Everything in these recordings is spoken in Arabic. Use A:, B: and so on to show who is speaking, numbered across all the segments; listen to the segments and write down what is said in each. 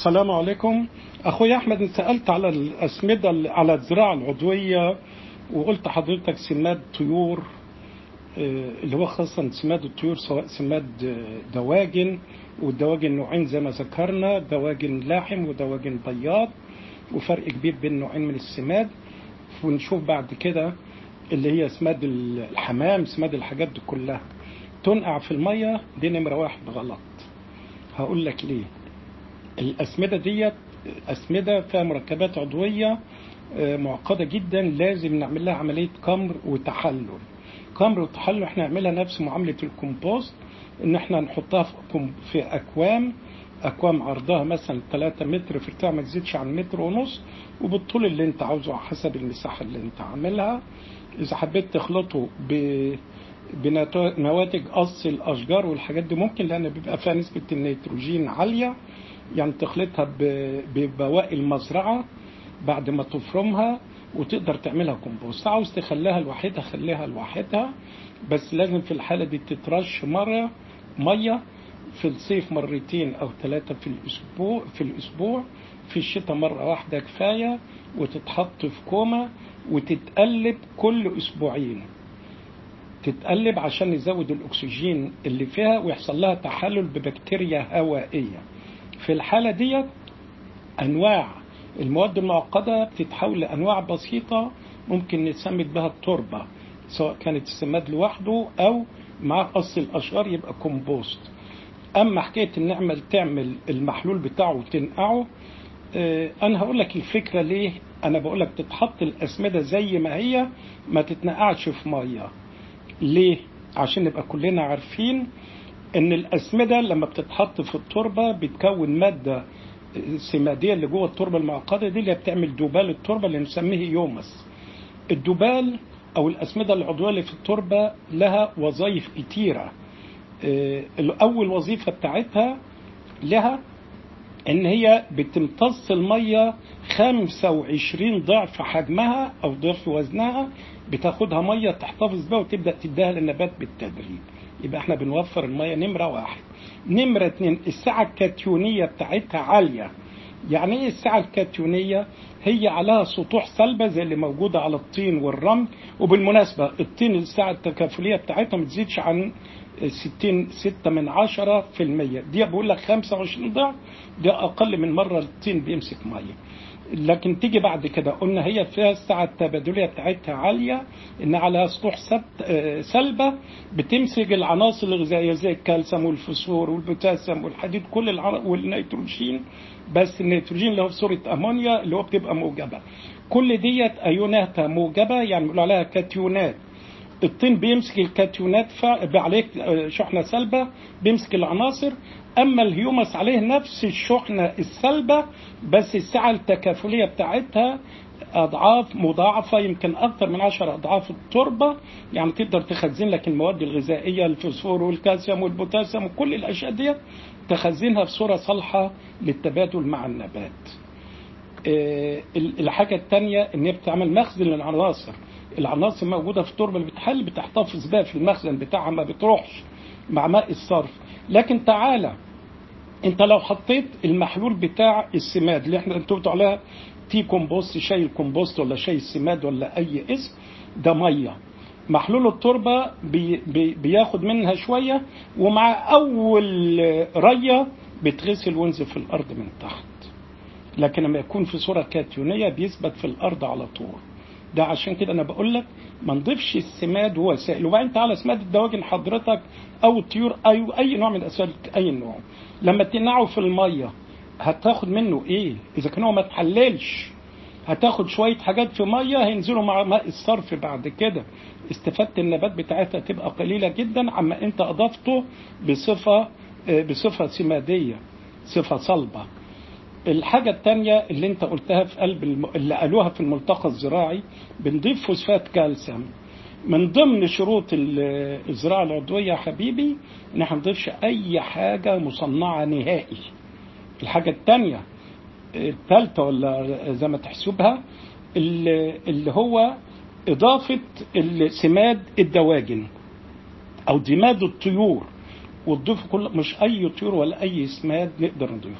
A: السلام عليكم. أخوي أحمد، سألت على الأسمدة، على الزراعة العضوية، وقلت حضرتك سماد طيور، اللي هو خاصة سماد الطيور، سواء سماد دواجن، والدواجن نوعين زي ما ذكرنا، دواجن لاحم ودواجن بياض، وفرق كبير بين نوعين من السماد. ونشوف بعد كده اللي هي سماد الحمام، سماد الحاجات دي كلها تنقع في المية. دي نمرة واحد غلط. هقول لك ليه. الأسمدة ديت أسمدة فيها مركبات عضوية معقدة جدا، لازم نعمل لها عملية كمر وتحلل. كمر وتحلل احنا نعملها نفس معاملة الكمبوست، ان احنا نحطها في أكوام عرضها مثلا 3 متر، في ارتفاع ما تزيدش عن 1.5 متر، وبالطول اللي انت عاوزه حسب المساحة اللي انت عاملها. إذا حبيت تخلطه بنواتج قص الأشجار والحاجات دي ممكن، لأن بيبقى فيها نسبة النيتروجين عالية، يعني تخلطها ببواقي المزرعة بعد ما تفرمها وتقدر تعملها كومبوست. عاوز تخليها لوحدها خليها لوحدها، بس لازم في الحالة دي تترش مية في الصيف 2 أو 3 في الأسبوع. في الشتاء مرة واحدة كفاية، وتتحط في كومة وتتقلب كل أسبوعين. تتقلب عشان يزود الأكسجين اللي فيها ويحصل لها تحلل ببكتيريا هوائية. في الحالة دي أنواع المواد المعقدة بتتحول لأنواع بسيطة ممكن نسمد بها التربة، سواء كانت السماد لوحده أو مع قص الأشجار يبقى كومبوست. أما حكاية إن تعمل المحلول بتاعه وتنقعه، أنا هقول لك الفكرة ليه. أنا بقول لك تتحط الأسمدة زي ما هي، ما تتنقعش في مية. ليه؟ عشان نبقى كلنا عارفين ان الأسمدة لما بتتحط في التربة بتكون مادة سمادية اللي جوه التربة المعقدة دي، اللي بتعمل دوبال التربة اللي نسميه يومس. الدوبال او الأسمدة العضوية اللي في التربة لها وظائف كتيرة. اول وظيفة بتاعتها لها ان هي بتمتص المية 25 ضعف حجمها او ضعف وزنها، بتاخدها مية تحتفظ بها وتبدأ تديها للنبات بالتدريج. يبقى احنا بنوفر المية، نمرة واحد. نمرة 2، السعة الكاتيونية بتاعتها عالية. يعني ايه السعة الكاتيونية؟ هي عليها سطوح سلبة زي اللي موجودة على الطين والرمل. وبالمناسبة الطين السعة التكافلية بتاعتها ما تزيدش عن 0.6%. دي بقول لك 25 ضعف، دي أقل من مرة الطين بيمسك مية. لكن تيجي بعد كده قلنا هي فيها السعة التبادلية بتاعتها عالية، إن على سطوح سلبة بتمسك العناصر الغذائية زي الكالسيوم والفوسفور والبوتاسيوم والحديد والنيتروجين. بس النيتروجين اللي هو في صورة أمونيا اللي هو بتبقى موجبة. كل ديت أيوناتها موجبة، يعني بيقولوا عليها كاتيونات. الطين بيمسك الكاتيونات عليه شحنة سلبة، بيمسك العناصر. أما الهيومس عليه نفس الشحنة السلبة، بس السعة التكافلية بتاعتها أضعاف مضاعفة، يمكن أكثر من 10 أضعاف التربة. يعني تقدر تخزن لك المواد الغذائية، الفوسفور والكالسيوم والبوتاسيوم وكل الأشياء دي، تخزنها بصورة صالحة للتبادل مع النبات. الحاجة الثانية إن هي بتعمل مخزن للعناصر. العناصر موجودة في التربة اللي بتحل، بتحتفظ بها في المخزن بتاعها، ما بتروحش مع ماء الصرف. لكن تعالى انت لو حطيت المحلول بتاع السماد اللي انتوا بتقولوا عليها تي كومبوست، شاي الكومبوست ولا شاي السماد ولا اي اسم، ده ميه. محلول التربة بياخد منها شوية، ومع اول رية بتغسل وينزل في الارض من تحت. لكن لما يكون في صورة كاتيونية بيثبت في الارض على طول. ده عشان كده انا بقول لك ما نضيفش السماد وهو سائل. وبعدين تعالى سماد الدواجن حضرتك او الطيور، اي نوع من الاسماد، اي نوع، لما تنقعه في الميه هتاخد منه ايه؟ اذا كان هو ما تحللش هتاخد شويه حاجات في ميه هينزلوا مع ماء الصرف. بعد كده استفادة النبات بتاعتها تبقى قليله جدا عما انت اضفته بصفه سماديه، صفه صلبه. الحاجة التانية اللي انت قلتها في قلب اللي قالوها في الملتقى الزراعي، بنضيف فوسفات كالسيوم. من ضمن شروط الزراعة العضوية يا حبيبي ان احنا نضيفش اي حاجة مصنعة نهائي. الحاجة التانية الثالثة ولا زي ما تحسبها، اللي هو اضافة السماد الدواجن او دماد الطيور، وتضيف كل، مش اي طيور ولا اي سماد نقدر نضيفه.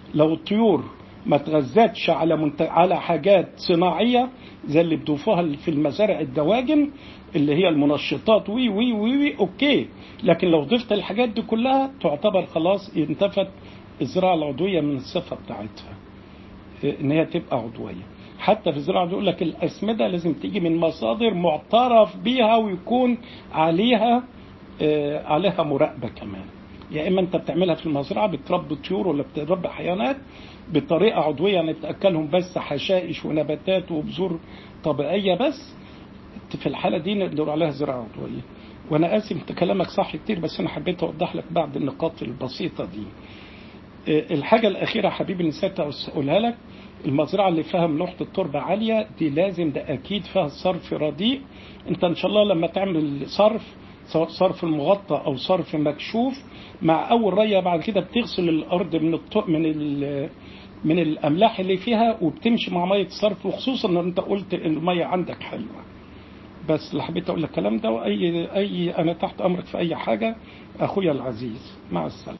A: لو الطيور ما تغذتش على حاجات صناعية زي اللي بيضيفوها في المزارع الدواجن اللي هي المنشطات وي وي وي وي اوكي، لكن لو ضفت الحاجات دي كلها تعتبر خلاص انتفت الزراعة العضوية من الصفة بتاعتها ان هي تبقى عضوية. حتى في الزراعة يقول لك الأسمدة لازم تيجي من مصادر معترف بيها ويكون عليها مراقبة كمان. يا إما أنت بتعملها في المزرعة بتربي طيور ولا بتربي حيوانات بطريقة عضوية، يعني تأكلهم بس حشائش ونباتات وبذور طبيعية بس، في الحالة دي نقدر عليها زراعة عضوية. وأنا آسف أنت كلامك صح كتير، بس أنا حبيت أوضح لك بعض النقاط البسيطة دي. الحاجة الأخيرة حبيبي نسيت أقولها لك، المزرعة اللي فيها ملوحة التربة عالية دي لازم ده أكيد فيها صرف رديء. أنت إن شاء الله لما تعمل صرف، سواء صرف مغطى أو صرف مكشوف، مع أول رية بعد كده بتغسل الأرض من الأملاح اللي فيها وبتمشي مع مية الصرف، وخصوصا إن أنت قلت المية عندك حلوة. بس اللي حبيت أقول لك الكلام ده، وأي أنا تحت أمرك في أي حاجة أخويا العزيز. مع السلامة.